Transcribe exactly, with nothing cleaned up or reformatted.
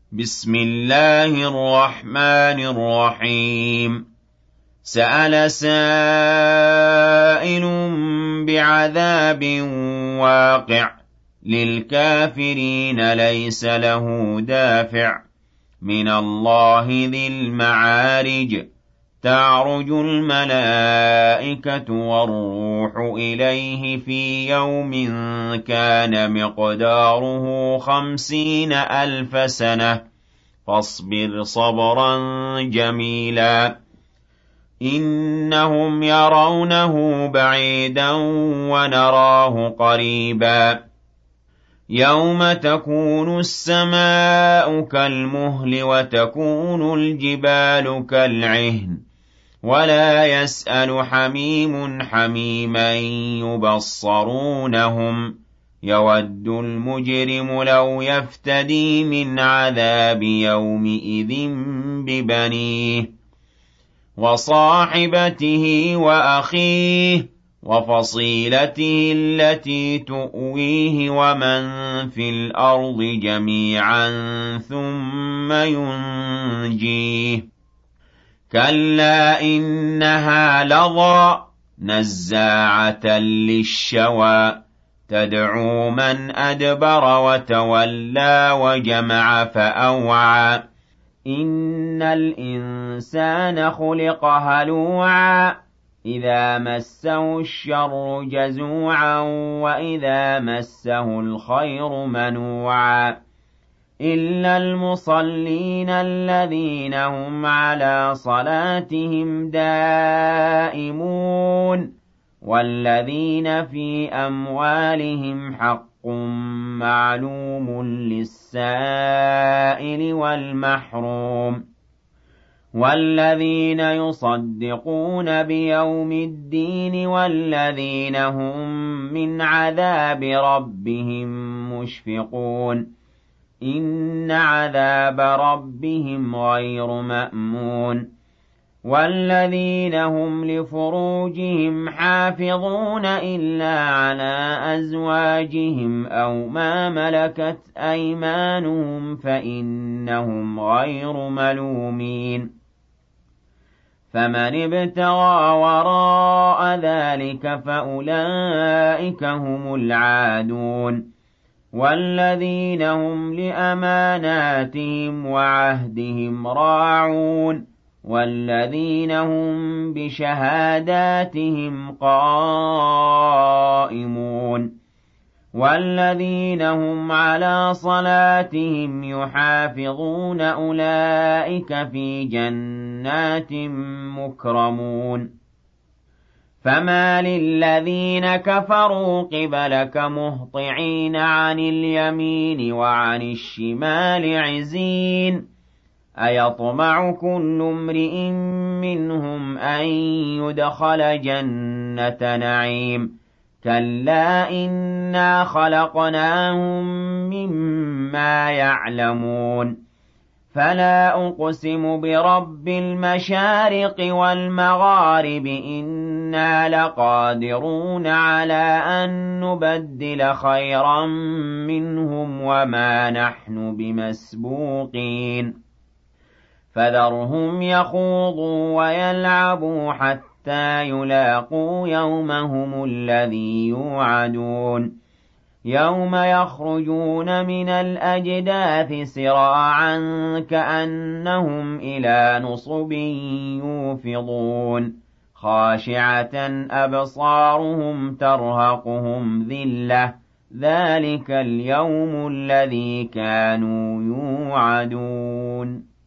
بسم الله الرحمن الرحيم سأل سائل بعذاب واقع للكافرين ليس له دافع من الله ذي المعارج تعرج الملائكة والروح إليه في يوم كان مقداره خمسين ألف سنة فاصبر صبرا جميلا إنهم يرونه بعيدا ونراه قريبا يوم تكون السماء كالمهل وتكون الجبال كالعهن ولا يسأل حميم حميما يبصرونهم يود المجرم لو يفتدي من عذاب يومئذ ببنيه وصاحبته وأخيه وفصيلته التي تؤويه ومن في الأرض جميعا ثم ينجيه كلا إنها لظى نزاعة للشوى تدعو من أدبر وتولى وجمع فأوعى إن الإنسان خلق هلوعا إذا مسه الشر جزوعا وإذا مسه الخير منوعا إلا المصلين الذين هم على صلاتهم دائمون والذين في أموالهم حق معلوم للسائل والمحروم والذين يصدقون بيوم الدين والذين هم من عذاب ربهم مشفقون إن عذاب ربهم غير مأمون والذين هم لفروجهم حافظون إلا على أزواجهم أو ما ملكت أيمانهم فإنهم غير ملومين فمن ابتغى وراء ذلك فأولئك هم العادون والذين هم لأماناتهم وعهدهم راعون والذين هم بشهاداتهم قائمون والذين هم على صلاتهم يحافظون أولئك في جنات مكرمون فما للذين كفروا قبلك مهطعين عن اليمين وعن الشمال عزين أيطمع كل امرئ منهم أن يدخل جنة نعيم كلا إنا خلقناهم مما يعلمون فلا أقسم برب المشارق والمغارب إنا لقادرون على أن نبدل خيرا منهم وما نحن بمسبوقين فذرهم يخوضوا ويلعبوا حتى يلاقوا يومهم الذي يوعدون يوم يخرجون من الأجداث سراعا كأنهم إلى نصب يوفضون خاشعة أبصارهم ترهقهم ذلة ذلك اليوم الذي كانوا يوعدون